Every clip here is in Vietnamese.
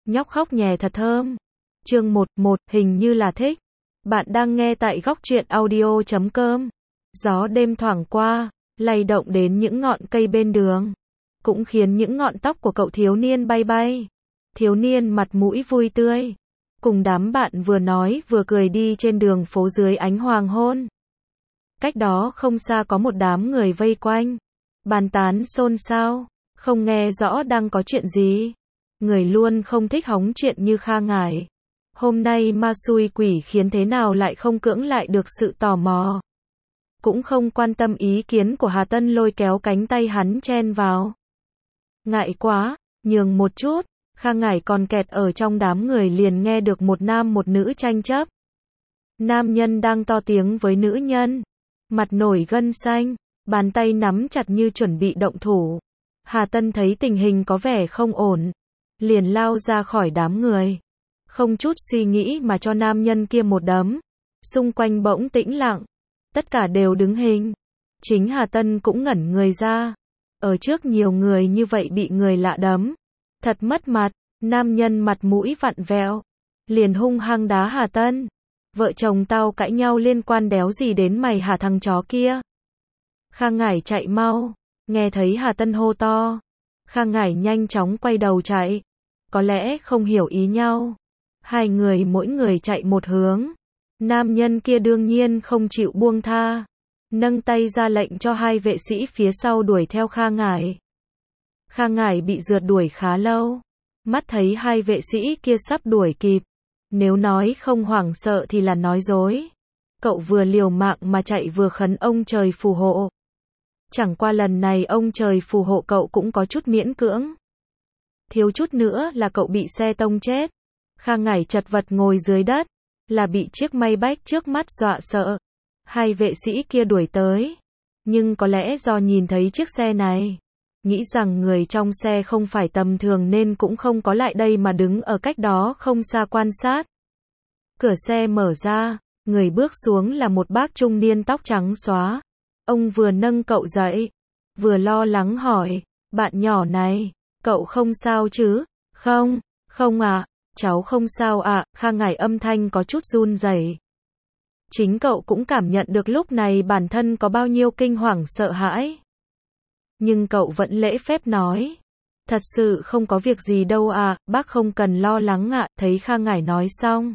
Nhóc khóc nhè thật thơm. Chương 11, hình như là thích. Bạn đang nghe tại góc truyện audio.com. Gió đêm thoảng qua, lay động đến những ngọn cây bên đường, cũng khiến những ngọn tóc của cậu thiếu niên bay bay. Thiếu niên mặt mũi vui tươi, cùng đám bạn vừa nói vừa cười đi trên đường phố dưới ánh hoàng hôn. Cách đó không xa có một đám người vây quanh, bàn tán xôn xao, không nghe rõ đang có chuyện gì. Người luôn không thích hóng chuyện như Kha Ngải. Hôm nay ma xui quỷ khiến thế nào lại không cưỡng lại được sự tò mò. Cũng không quan tâm ý kiến của Hà Tân, lôi kéo cánh tay hắn chen vào. Ngại quá, nhường một chút. Kha Ngải còn kẹt ở trong đám người liền nghe được một nam một nữ tranh chấp. Nam nhân đang to tiếng với nữ nhân, mặt nổi gân xanh, bàn tay nắm chặt như chuẩn bị động thủ. Hà Tân thấy tình hình có vẻ không ổn, liền lao ra khỏi đám người, không chút suy nghĩ mà cho nam nhân kia một đấm. Xung quanh bỗng tĩnh lặng, tất cả đều đứng hình. Chính Hà Tân cũng ngẩn người ra, ở trước nhiều người như vậy bị người lạ đấm, thật mất mặt. Nam nhân mặt mũi vặn vẹo, liền hung hăng đá Hà Tân. Vợ chồng tao cãi nhau liên quan đéo gì đến mày hả thằng chó kia? Kha Ngải chạy mau, nghe thấy Hà Tân hô to. Kha Ngải nhanh chóng quay đầu chạy. Có lẽ không hiểu ý nhau, hai người mỗi người chạy một hướng. Nam nhân kia đương nhiên không chịu buông tha, nâng tay ra lệnh cho hai vệ sĩ phía sau đuổi theo Kha Ngải. Kha Ngải bị rượt đuổi khá lâu, mắt thấy hai vệ sĩ kia sắp đuổi kịp, nếu nói không hoảng sợ thì là nói dối. Cậu vừa liều mạng mà chạy vừa khấn ông trời phù hộ. Chẳng qua lần này ông trời phù hộ cậu cũng có chút miễn cưỡng. Thiếu chút nữa là cậu bị xe tông chết. Kha Ngải chật vật ngồi dưới đất, là bị chiếc Maybach trước mắt dọa sợ. Hai vệ sĩ kia đuổi tới, nhưng có lẽ do nhìn thấy chiếc xe này, nghĩ rằng người trong xe không phải tầm thường nên cũng không có lại đây mà đứng ở cách đó không xa quan sát. Cửa xe mở ra, người bước xuống là một bác trung niên tóc trắng xóa. Ông vừa nâng cậu dậy, vừa lo lắng hỏi, bạn nhỏ này, cậu không sao chứ? Không, không ạ, cháu không sao ạ. Kha Ngải âm thanh có chút run rẩy. Chính cậu cũng cảm nhận được lúc này bản thân có bao nhiêu kinh hoàng sợ hãi. Nhưng cậu vẫn lễ phép nói, thật sự không có việc gì đâu ạ, bác không cần lo lắng ạ. Thấy Kha Ngải nói xong,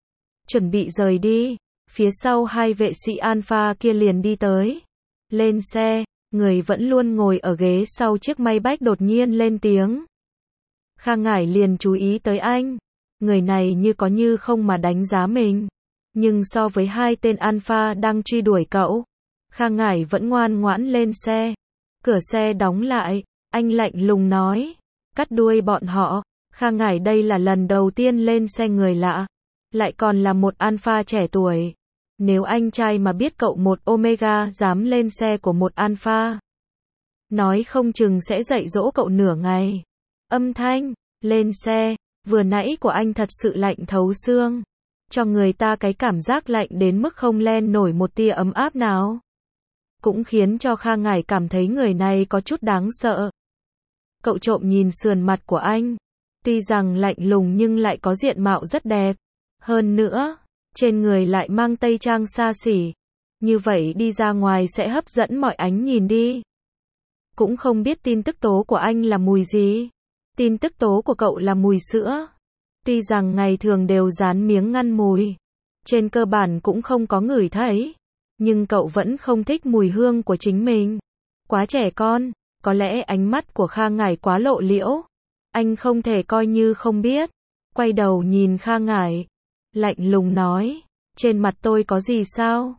chuẩn bị rời đi, phía sau hai vệ sĩ Alpha kia liền đi tới. Lên xe, người vẫn luôn ngồi ở ghế sau chiếc Maybach đột nhiên lên tiếng. Kha Ngải liền chú ý tới anh, người này như có như không mà đánh giá mình. Nhưng so với hai tên Alpha đang truy đuổi cậu, Kha Ngải vẫn ngoan ngoãn lên xe. Cửa xe đóng lại, anh lạnh lùng nói, cắt đuôi bọn họ. Kha Ngải đây là lần đầu tiên lên xe người lạ, lại còn là một Alpha trẻ tuổi. Nếu anh trai mà biết cậu một Omega dám lên xe của một Alpha, nói không chừng sẽ dạy dỗ cậu nửa ngày. Âm thanh lên xe vừa nãy của anh thật sự lạnh thấu xương, cho người ta cái cảm giác lạnh đến mức không len nổi một tia ấm áp nào. Cũng khiến cho Kha Ngải cảm thấy người này có chút đáng sợ. Cậu trộm nhìn sườn mặt của anh, tuy rằng lạnh lùng nhưng lại có diện mạo rất đẹp. Hơn nữa, trên người lại mang tây trang xa xỉ. Như vậy đi ra ngoài sẽ hấp dẫn mọi ánh nhìn đi. Cũng không biết tin tức tố của anh là mùi gì. Tin tức tố của cậu là mùi sữa. Tuy rằng ngày thường đều dán miếng ngăn mùi, trên cơ bản cũng không có ngửi thấy, nhưng cậu vẫn không thích mùi hương của chính mình. Quá trẻ con, có lẽ ánh mắt của Kha Ngải quá lộ liễu. Anh không thể coi như không biết. Quay đầu nhìn Kha Ngải, lạnh lùng nói, trên mặt tôi có gì sao?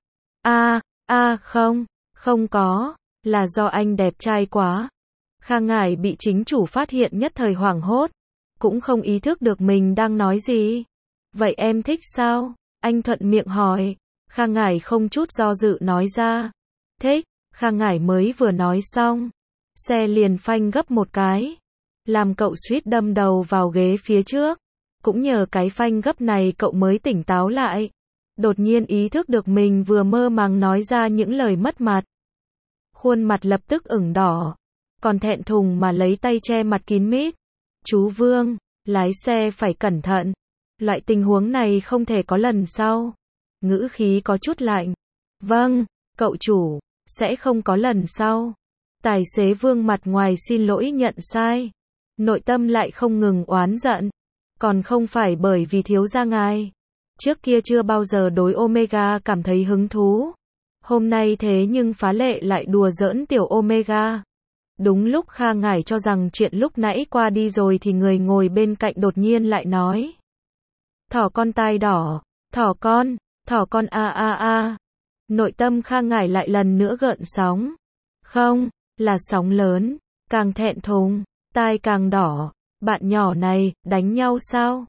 Không, không có, là do anh đẹp trai quá. Kha Ngải bị chính chủ phát hiện nhất thời hoảng hốt, cũng không ý thức được mình đang nói gì. Vậy em thích sao? Anh thuận miệng hỏi. Kha Ngải không chút do dự nói ra, thích. Kha Ngải mới vừa nói xong, xe liền phanh gấp một cái, làm cậu suýt đâm đầu vào ghế phía trước. Cũng nhờ cái phanh gấp này cậu mới tỉnh táo lại, đột nhiên ý thức được mình vừa mơ màng nói ra những lời mất mặt. Khuôn mặt lập tức ửng đỏ, còn thẹn thùng mà lấy tay che mặt kín mít. Chú Vương, Lái xe phải cẩn thận. Loại tình huống này không thể có lần sau. Ngữ khí có chút lạnh. Vâng, cậu chủ, sẽ không có lần sau. Tài xế Vương mặt ngoài xin lỗi nhận sai. Nội tâm lại không ngừng oán giận. Còn không phải bởi vì thiếu gia ngài. Trước kia chưa bao giờ đối Omega cảm thấy hứng thú. Hôm nay thế nhưng phá lệ lại đùa giỡn tiểu Omega. Đúng lúc Kha Ngải cho rằng chuyện lúc nãy qua đi rồi thì người ngồi bên cạnh đột nhiên lại nói. Thỏ con tai đỏ, thỏ con a a a. Nội tâm Kha Ngải lại lần nữa gợn sóng. Không, là sóng lớn, càng thẹn thùng, tai càng đỏ. Bạn nhỏ này, đánh nhau sao?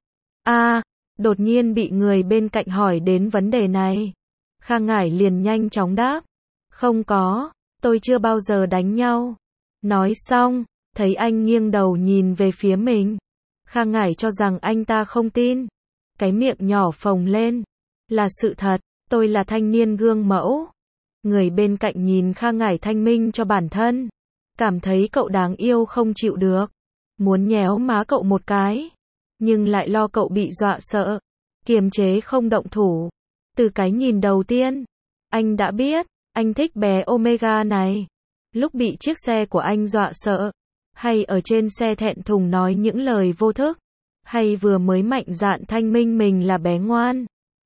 Đột nhiên bị người bên cạnh hỏi đến vấn đề này. Kha Ngải liền nhanh chóng đáp. Không có, tôi chưa bao giờ đánh nhau. Nói xong, thấy anh nghiêng đầu nhìn về phía mình. Kha Ngải cho rằng anh ta không tin. Cái miệng nhỏ phồng lên. Là sự thật, tôi là thanh niên gương mẫu. Người bên cạnh nhìn Kha Ngải thanh minh cho bản thân. Cảm thấy cậu đáng yêu không chịu được. Muốn nhéo má cậu một cái. Nhưng lại lo cậu bị dọa sợ. Kiềm chế không động thủ. Từ cái nhìn đầu tiên, anh đã biết, anh thích bé Omega này. Lúc bị chiếc xe của anh dọa sợ, hay ở trên xe thẹn thùng nói những lời vô thức, hay vừa mới mạnh dạn thanh minh mình là bé ngoan.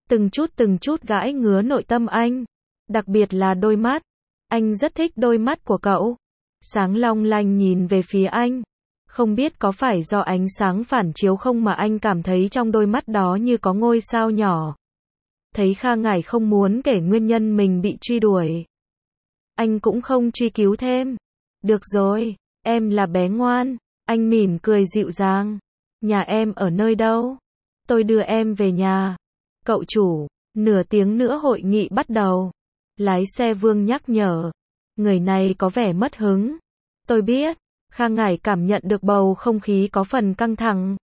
Từng chút gãi ngứa nội tâm anh. Đặc biệt là đôi mắt. Anh rất thích đôi mắt của cậu. Sáng long lanh nhìn về phía anh. Không biết có phải do ánh sáng phản chiếu không mà anh cảm thấy trong đôi mắt đó như có ngôi sao nhỏ. Thấy Kha Ngải không muốn kể nguyên nhân mình bị truy đuổi. Anh cũng không truy cứu thêm. Được rồi, em là bé ngoan. Anh mỉm cười dịu dàng. Nhà em ở nơi đâu? Tôi đưa em về nhà. Cậu chủ, nửa tiếng nữa hội nghị bắt đầu. Lái xe Vương nhắc nhở. Người này có vẻ mất hứng. Tôi biết. Kha Ngải cảm nhận được bầu không khí có phần căng thẳng.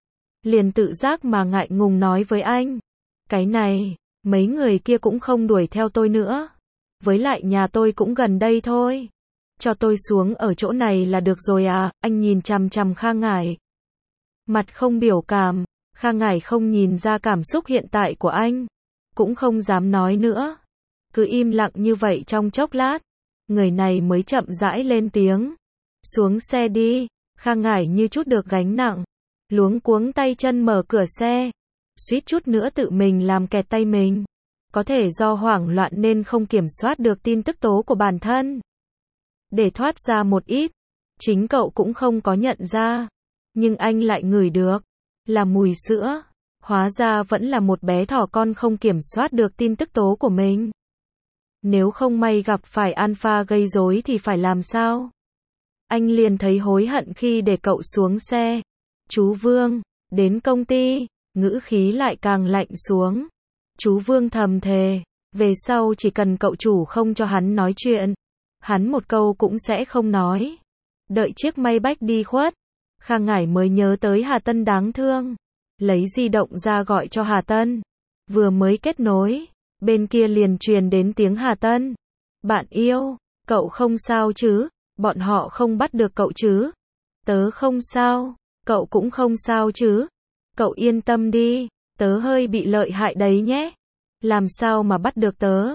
Liền tự giác mà ngại ngùng nói với anh. Cái này, mấy người kia cũng không đuổi theo tôi nữa. Với lại nhà tôi cũng gần đây thôi. Cho tôi xuống ở chỗ này là được rồi à, anh nhìn chằm chằm Kha Ngải. Mặt không biểu cảm, Kha Ngải không nhìn ra cảm xúc hiện tại của anh. Cũng không dám nói nữa. Cứ im lặng như vậy trong chốc lát. Người này mới chậm rãi lên tiếng. Xuống xe đi. Kha Ngải như chút được gánh nặng. Luống cuống tay chân mở cửa xe. Suýt chút nữa tự mình làm kẹt tay mình. Có thể do hoảng loạn nên không kiểm soát được tin tức tố của bản thân. Để thoát ra một ít. Chính cậu cũng không có nhận ra. Nhưng anh lại ngửi được. Là mùi sữa. Hóa ra vẫn là một bé thỏ con không kiểm soát được tin tức tố của mình. Nếu không may gặp phải Alpha gây rối thì phải làm sao? Anh liền thấy hối hận khi để cậu xuống xe. Chú Vương, đến công ty, ngữ khí lại càng lạnh xuống. Chú Vương thầm thề, về sau chỉ cần cậu chủ không cho hắn nói chuyện, hắn một câu cũng sẽ không nói. Đợi chiếc Maybach đi khuất, Kha Ngải mới nhớ tới Hà Tân đáng thương. Lấy di động ra gọi cho Hà Tân. Vừa mới kết nối, bên kia liền truyền đến tiếng Hà Tân. Bạn yêu, cậu không sao chứ? Bọn họ không bắt được cậu chứ? Tớ không sao, cậu cũng không sao chứ? Cậu yên tâm đi, tớ hơi bị lợi hại đấy nhé. Làm sao mà bắt được tớ?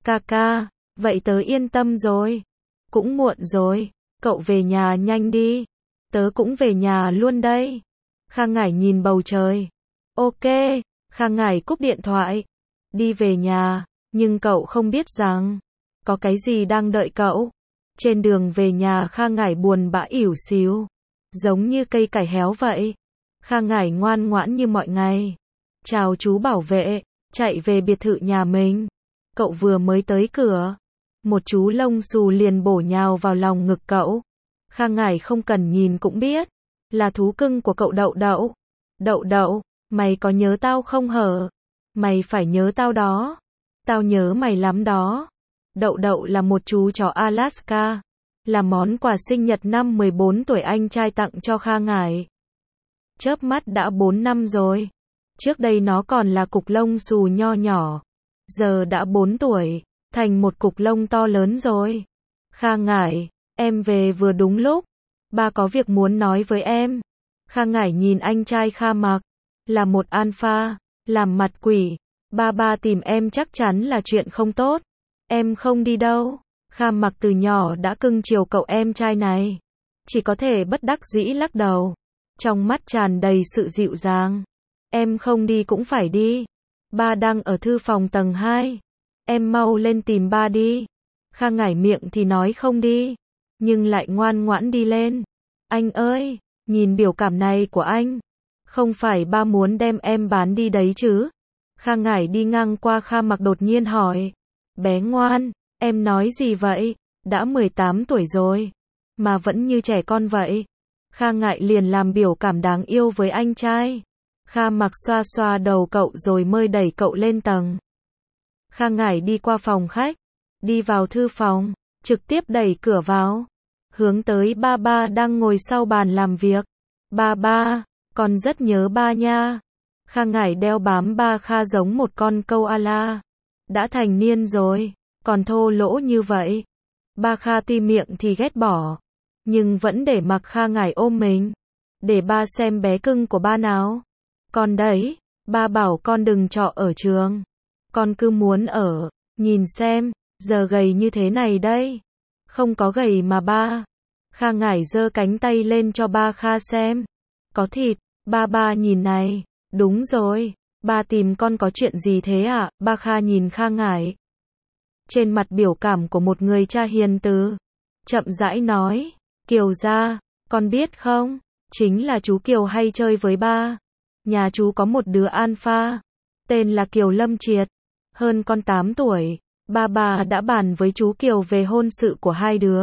Ca, vậy tớ yên tâm rồi. Cũng muộn rồi, cậu về nhà nhanh đi. Tớ cũng về nhà luôn đây. Kha Ngải nhìn bầu trời. Ok, Kha Ngải cúp điện thoại. Đi về nhà, nhưng cậu không biết rằng, có cái gì đang đợi cậu. Trên đường về nhà Kha Ngải buồn bã ỉu xìu. Giống như cây cải héo vậy. Kha Ngải ngoan ngoãn như mọi ngày. Chào chú bảo vệ, chạy về biệt thự nhà mình. Cậu vừa mới tới cửa. Một chú lông xù liền bổ nhào vào lòng ngực cậu. Kha Ngải không cần nhìn cũng biết. Là thú cưng của cậu Đậu Đậu. Đậu Đậu, mày có nhớ tao không hở? Mày phải nhớ tao đó. Tao nhớ mày lắm đó. Đậu Đậu là một chú chó Alaska. Là món quà sinh nhật năm 14 tuổi anh trai tặng cho Kha Ngải. Chớp mắt đã 4 năm rồi. Trước đây nó còn là cục lông xù nho nhỏ. Giờ đã 4 tuổi, thành một cục lông to lớn rồi. Kha Ngải, em về vừa đúng lúc. Ba có việc muốn nói với em. Kha Ngải nhìn anh trai Kha Mặc, là một alpha, làm mặt quỷ. Ba tìm em chắc chắn là chuyện không tốt. Em không đi đâu. Kha Mặc từ nhỏ đã cưng chiều cậu em trai này. Chỉ có thể bất đắc dĩ lắc đầu. Trong mắt tràn đầy sự dịu dàng. Em không đi cũng phải đi. Ba đang ở thư phòng tầng 2. Em mau lên tìm ba đi. Kha Ngải miệng thì nói không đi, nhưng lại ngoan ngoãn đi lên. Anh ơi, nhìn biểu cảm này của anh. Không phải ba muốn đem em bán đi đấy chứ? Kha Ngải đi ngang qua Kha Mặc đột nhiên hỏi. Bé ngoan, em nói gì vậy? Đã 18 tuổi rồi, mà vẫn như trẻ con vậy. Kha Ngải liền làm biểu cảm đáng yêu với anh trai. Kha Mặc xoa xoa đầu cậu rồi mới đẩy cậu lên tầng. Kha Ngải đi qua phòng khách, đi vào thư phòng, trực tiếp đẩy cửa vào, hướng tới ba đang ngồi sau bàn làm việc. Ba, con rất nhớ ba nha. Kha Ngải đeo bám ba Kha giống một con câu ala. Đã thành niên rồi, còn thô lỗ như vậy. Ba Kha tuy miệng thì ghét bỏ, nhưng vẫn để mặc Kha Ngải ôm mình. Để ba xem bé cưng của ba nào. Con đấy, ba bảo con đừng trọ ở trường. Con cứ muốn ở, nhìn xem, giờ gầy như thế này đây. Không có gầy mà ba. Kha Ngải giơ cánh tay lên cho ba Kha xem. Có thịt, ba nhìn này. Đúng rồi, ba tìm con có chuyện gì thế ạ? Ba Kha nhìn Kha Ngải. Trên mặt biểu cảm của một người cha hiền từ. Chậm rãi nói, Kiều gia, con biết không? Chính là chú Kiều hay chơi với ba. Nhà chú có một đứa alpha, tên là Kiều Lâm Triệt, hơn con 8 tuổi. Ba đã bàn với chú Kiều về hôn sự của hai đứa.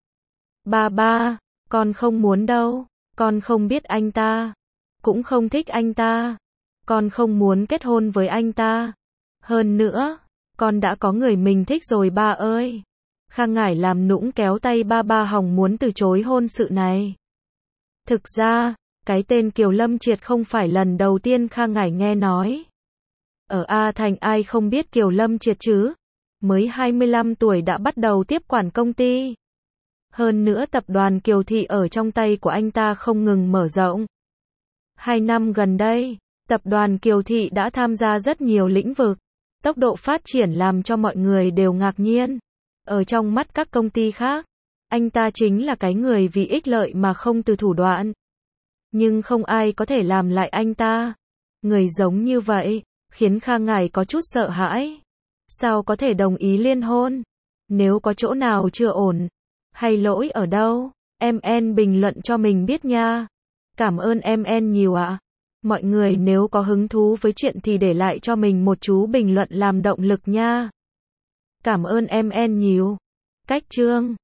Ba, con không muốn đâu, con không biết anh ta, cũng không thích anh ta, con không muốn kết hôn với anh ta. Hơn nữa, con đã có người mình thích rồi ba ơi. Kha Ngải làm nũng kéo tay ba hòng muốn từ chối hôn sự này. Thực ra, cái tên Kiều Lâm Triệt không phải lần đầu tiên Kha Ngải nghe nói. Ở A Thành ai không biết Kiều Lâm Triệt chứ? Mới 25 tuổi đã bắt đầu tiếp quản công ty. Hơn nữa tập đoàn Kiều Thị ở trong tay của anh ta không ngừng mở rộng. 2 năm gần đây, tập đoàn Kiều Thị đã tham gia rất nhiều lĩnh vực. Tốc độ phát triển làm cho mọi người đều ngạc nhiên. Ở trong mắt các công ty khác, anh ta chính là cái người vì ích lợi mà không từ thủ đoạn. Nhưng không ai có thể làm lại anh ta. Người giống như vậy, khiến Kha Ngải có chút sợ hãi. Sao có thể đồng ý liên hôn? Nếu có chỗ nào chưa ổn, hay lỗi ở đâu, MN bình luận cho mình biết nha. Cảm ơn MN nhiều ạ. Mọi người nếu có hứng thú với chuyện thì để lại cho mình một chú bình luận làm động lực nha. Cảm ơn MN nhiều. Cách chương